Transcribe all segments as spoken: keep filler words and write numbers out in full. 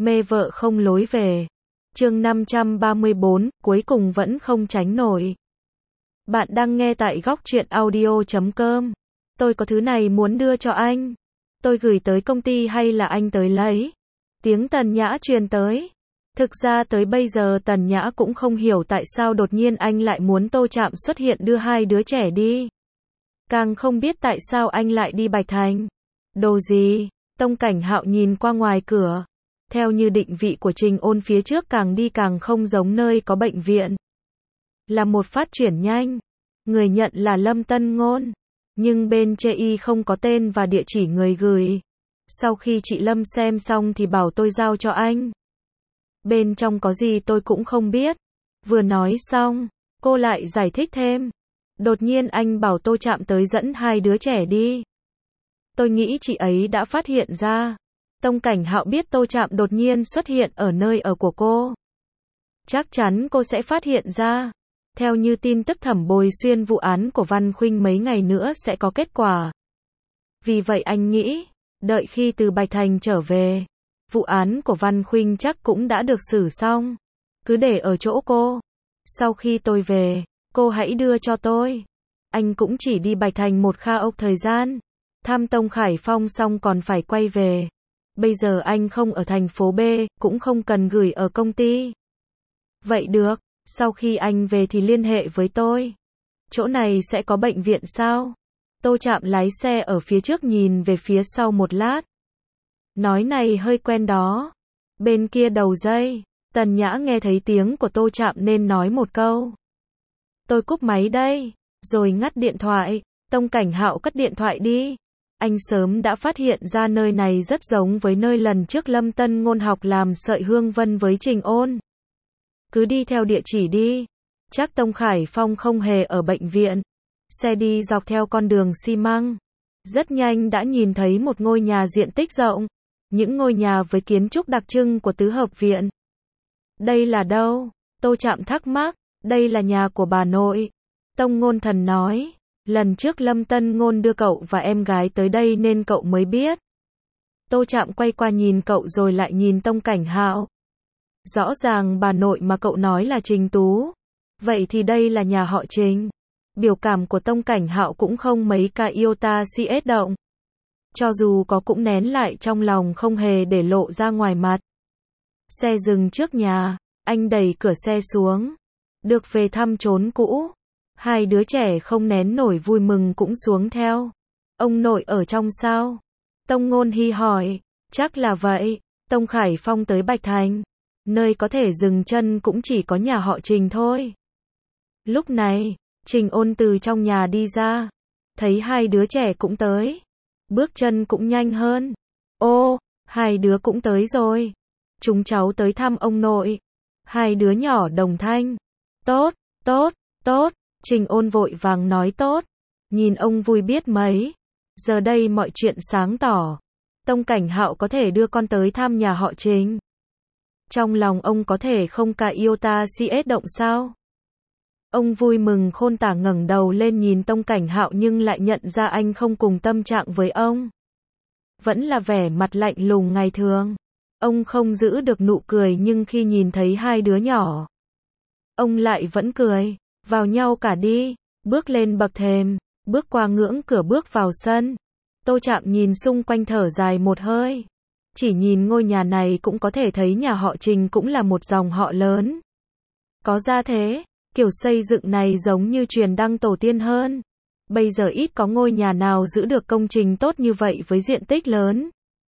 Mê vợ không lối về. Chương năm trăm ba mươi bốn, cuối cùng vẫn không tránh nổi. Bạn đang nghe tại góc truyện audio chấm com. Tôi có thứ này muốn đưa cho anh. Tôi gửi tới công ty hay là anh tới lấy? Tiếng Tần Nhã truyền tới. Thực ra tới bây giờ Tần Nhã cũng không hiểu tại sao đột nhiên anh lại muốn Tô Trạm xuất hiện đưa hai đứa trẻ đi. Càng không biết tại sao anh lại đi Bạch Thành. Đồ gì? Tông Cảnh Hạo nhìn qua ngoài cửa. Theo như định vị của Trình Ôn phía trước càng đi càng không giống nơi có bệnh viện. Là một phát chuyển nhanh. Người nhận là Lâm Tân Ngôn. Nhưng bên chê y không có tên và địa chỉ người gửi. Sau khi chị Lâm xem xong thì bảo tôi giao cho anh. Bên trong có gì tôi cũng không biết. Vừa nói xong, cô lại giải thích thêm. Đột nhiên anh bảo Tô Trạm tới dẫn hai đứa trẻ đi. Tôi nghĩ chị ấy đã phát hiện ra. Tông Cảnh Hạo biết Tô Trạm đột nhiên xuất hiện ở nơi ở của cô. Chắc chắn cô sẽ phát hiện ra. Theo như tin tức thẩm bồi xuyên vụ án của Văn Khuynh mấy ngày nữa sẽ có kết quả. Vì vậy anh nghĩ, đợi khi từ Bạch Thành trở về, vụ án của Văn Khuynh chắc cũng đã được xử xong. Cứ để ở chỗ cô. Sau khi tôi về, cô hãy đưa cho tôi. Anh cũng chỉ đi Bạch Thành một kha ốc thời gian. Thăm Tông Khải Phong xong còn phải quay về. Bây giờ anh không ở thành phố B, cũng không cần gửi ở công ty. Vậy được, sau khi anh về thì liên hệ với tôi. Chỗ này sẽ có bệnh viện sao? Tô Trạm lái xe ở phía trước nhìn về phía sau một lát. Nói này hơi quen đó. Bên kia đầu dây, Tần Nhã nghe thấy tiếng của Tô Trạm nên nói một câu. Tôi cúp máy đây, rồi ngắt điện thoại. Tông Cảnh Hạo cất điện thoại đi. Anh sớm đã phát hiện ra nơi này rất giống với nơi lần trước Lâm Tân Ngôn học làm sợi hương vân với Trình Ôn. Cứ đi theo địa chỉ đi. Chắc Tông Khải Phong không hề ở bệnh viện. Xe đi dọc theo con đường xi măng. Rất nhanh đã nhìn thấy một ngôi nhà diện tích rộng. Những ngôi nhà với kiến trúc đặc trưng của tứ hợp viện. Đây là đâu? Tô Trạm thắc mắc. Đây là nhà của bà nội. Tông Ngôn Thần nói. Lần trước Lâm Tân Ngôn đưa cậu và em gái tới đây nên cậu mới biết. Tô Trạm quay qua nhìn cậu rồi lại nhìn Tông Cảnh Hạo. Rõ ràng bà nội mà cậu nói là Trình Tú. Vậy thì đây là nhà họ Trình. Biểu cảm của Tông Cảnh Hạo cũng không mấy ca iota cs động. Cho dù có cũng nén lại trong lòng không hề để lộ ra ngoài mặt. Xe dừng trước nhà, anh đẩy cửa xe xuống. Được về thăm chốn cũ. Hai đứa trẻ không nén nổi vui mừng cũng xuống theo. Ông nội ở trong sao? Tông Ngôn Hy hỏi. Chắc là vậy. Tông Khải Phong tới Bạch Thành. Nơi có thể dừng chân cũng chỉ có nhà họ Trình thôi. Lúc này, Trình Ôn từ trong nhà đi ra. Thấy hai đứa trẻ cũng tới. Bước chân cũng nhanh hơn. Ô, hai đứa cũng tới rồi. Chúng cháu tới thăm ông nội. Hai đứa nhỏ đồng thanh. Tốt, tốt, tốt. Trình Ôn vội vàng nói tốt. Nhìn ông vui biết mấy. Giờ đây mọi chuyện sáng tỏ. Tông Cảnh Hạo có thể đưa con tới thăm nhà họ Trình. Trong lòng ông có thể không cả iota cs động sao? Ông vui mừng khôn tả ngẩng đầu lên nhìn Tông Cảnh Hạo nhưng lại nhận ra anh không cùng tâm trạng với ông. Vẫn là vẻ mặt lạnh lùng ngày thường. Ông không giữ được nụ cười nhưng khi nhìn thấy hai đứa nhỏ, ông lại vẫn cười. Vào nhau cả đi, bước lên bậc thềm, bước qua ngưỡng cửa bước vào sân. Tô Trạm nhìn xung quanh thở dài một hơi. Chỉ nhìn ngôi nhà này cũng có thể thấy nhà họ Trình cũng là một dòng họ lớn. Có ra thế, kiểu xây dựng này giống như truyền đăng tổ tiên hơn. Bây giờ ít có ngôi nhà nào giữ được công trình tốt như vậy với diện tích lớn.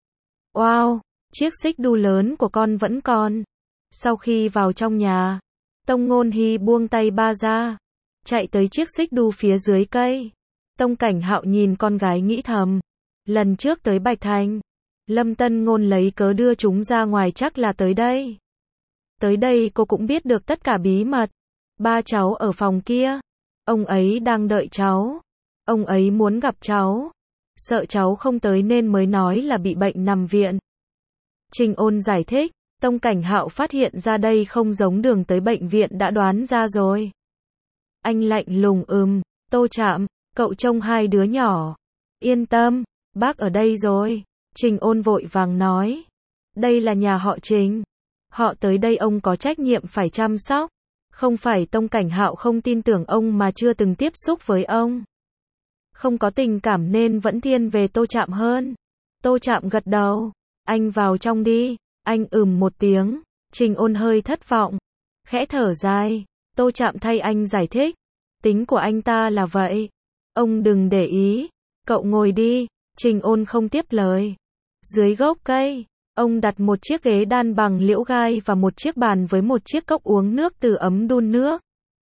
Wow, chiếc xích đu lớn của con vẫn còn. Sau khi vào trong nhà, Tông Ngôn Hy buông tay ba ra, chạy tới chiếc xích đu phía dưới cây. Tông Cảnh Hạo nhìn con gái nghĩ thầm, lần trước tới Bạch Thành, Lâm Tân Ngôn lấy cớ đưa chúng ra ngoài chắc là tới đây. Tới đây cô cũng biết được tất cả bí mật. Ba cháu ở phòng kia, ông ấy đang đợi cháu. Ông ấy muốn gặp cháu. Sợ cháu không tới nên mới nói là bị bệnh nằm viện. Trình Ôn giải thích. Tông Cảnh Hạo phát hiện ra đây không giống đường tới bệnh viện đã đoán ra rồi. Anh lạnh lùng ừm, Tô Trạm, cậu trông hai đứa nhỏ. Yên tâm, bác ở đây rồi. Trình Ôn vội vàng nói. Đây là nhà họ Trình. Họ tới đây ông có trách nhiệm phải chăm sóc. Không phải Tông Cảnh Hạo không tin tưởng ông mà chưa từng tiếp xúc với ông. Không có tình cảm nên vẫn thiên về Tô Trạm hơn. Tô Trạm gật đầu. Anh vào trong đi. Anh ừm một tiếng. Trình Ôn hơi thất vọng. Khẽ thở dài. Tô Trạm thay anh giải thích. Tính của anh ta là vậy. Ông đừng để ý. Cậu ngồi đi. Trình Ôn không tiếp lời. Dưới gốc cây, ông đặt một chiếc ghế đan bằng liễu gai và một chiếc bàn với một chiếc cốc uống nước từ ấm đun nước.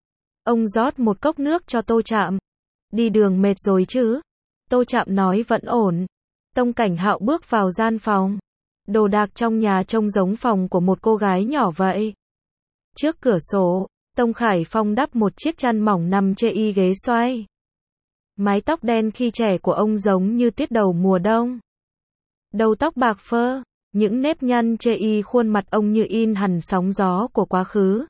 Ông rót một cốc nước cho Tô Trạm. Đi đường mệt rồi chứ? Tô Trạm nói vẫn ổn. Tông Cảnh Hạo bước vào gian phòng. Đồ đạc trong nhà trông giống phòng của một cô gái nhỏ vậy. Trước cửa sổ, Tông Khải Phong đắp một chiếc chăn mỏng nằm chê y ghế xoay. Mái tóc đen khi trẻ của ông giống như tiết đầu mùa đông. Đầu tóc bạc phơ, những nếp nhăn chê y khuôn mặt ông như in hẳn sóng gió của quá khứ.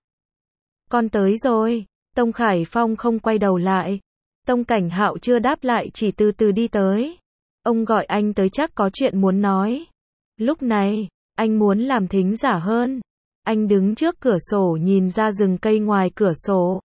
Con tới rồi. Tông Khải Phong không quay đầu lại. Tông Cảnh Hạo chưa đáp lại chỉ từ từ đi tới. Ông gọi anh tới chắc có chuyện muốn nói. Lúc này, anh muốn làm thính giả hơn. Anh đứng trước cửa sổ nhìn ra rừng cây ngoài cửa sổ.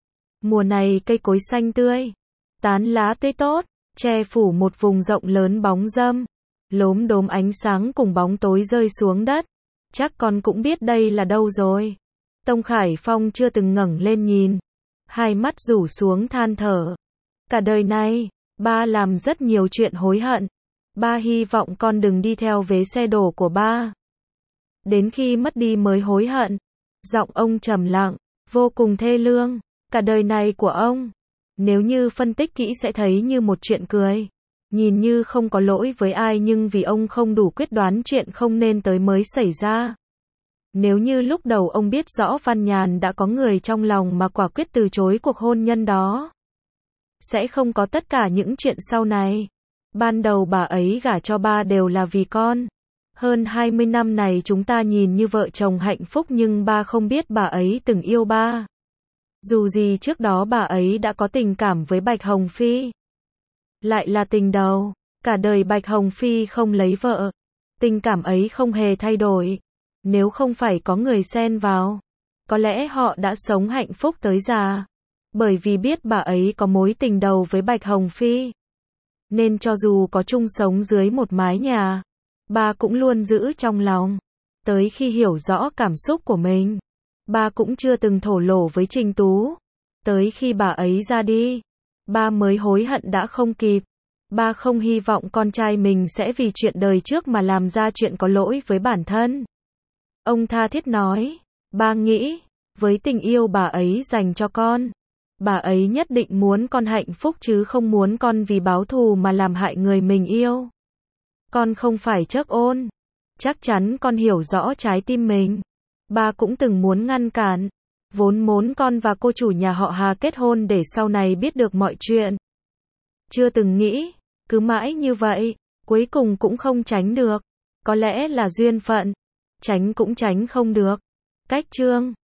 Mùa này cây cối xanh tươi, tán lá tươi tốt, che phủ một vùng rộng lớn bóng râm. Lốm đốm ánh sáng cùng bóng tối rơi xuống đất. Chắc con cũng biết đây là đâu rồi. Tông Khải Phong chưa từng ngẩng lên nhìn. Hai mắt rủ xuống than thở. Cả đời này, ba làm rất nhiều chuyện hối hận. Ba hy vọng con đừng đi theo vế xe đổ của ba. Đến khi mất đi mới hối hận. Giọng ông trầm lặng, vô cùng thê lương. Cả đời này của ông, nếu như phân tích kỹ sẽ thấy như một chuyện cười. Nhìn như không có lỗi với ai nhưng vì ông không đủ quyết đoán chuyện không nên tới mới xảy ra. Nếu như lúc đầu ông biết rõ Văn Nhàn đã có người trong lòng mà quả quyết từ chối cuộc hôn nhân đó, sẽ không có tất cả những chuyện sau này. Ban đầu bà ấy gả cho ba đều là vì con. Hơn hai mươi năm này chúng ta nhìn như vợ chồng hạnh phúc nhưng ba không biết bà ấy từng yêu ba. Dù gì trước đó bà ấy đã có tình cảm với Bạch Hồng Phi. Lại là tình đầu, cả đời Bạch Hồng Phi không lấy vợ. Tình cảm ấy không hề thay đổi. Nếu không phải có người xen vào, có lẽ họ đã sống hạnh phúc tới già. Bởi vì biết bà ấy có mối tình đầu với Bạch Hồng Phi, nên cho dù có chung sống dưới một mái nhà, bà cũng luôn giữ trong lòng. Tới khi hiểu rõ cảm xúc của mình, bà cũng chưa từng thổ lộ với Trình Tú. Tới khi bà ấy ra đi, ba mới hối hận đã không kịp. Ba không hy vọng con trai mình sẽ vì chuyện đời trước mà làm ra chuyện có lỗi với bản thân. Ông tha thiết nói, ba nghĩ, với tình yêu bà ấy dành cho con, bà ấy nhất định muốn con hạnh phúc chứ không muốn con vì báo thù mà làm hại người mình yêu. Con không phải trách ôn. Chắc chắn con hiểu rõ trái tim mình. Ba cũng từng muốn ngăn cản. Vốn muốn con và cô chủ nhà họ Hà kết hôn để sau này biết được mọi chuyện. Chưa từng nghĩ, cứ mãi như vậy, cuối cùng cũng không tránh được. Có lẽ là duyên phận. Tránh cũng tránh không được. Cách chương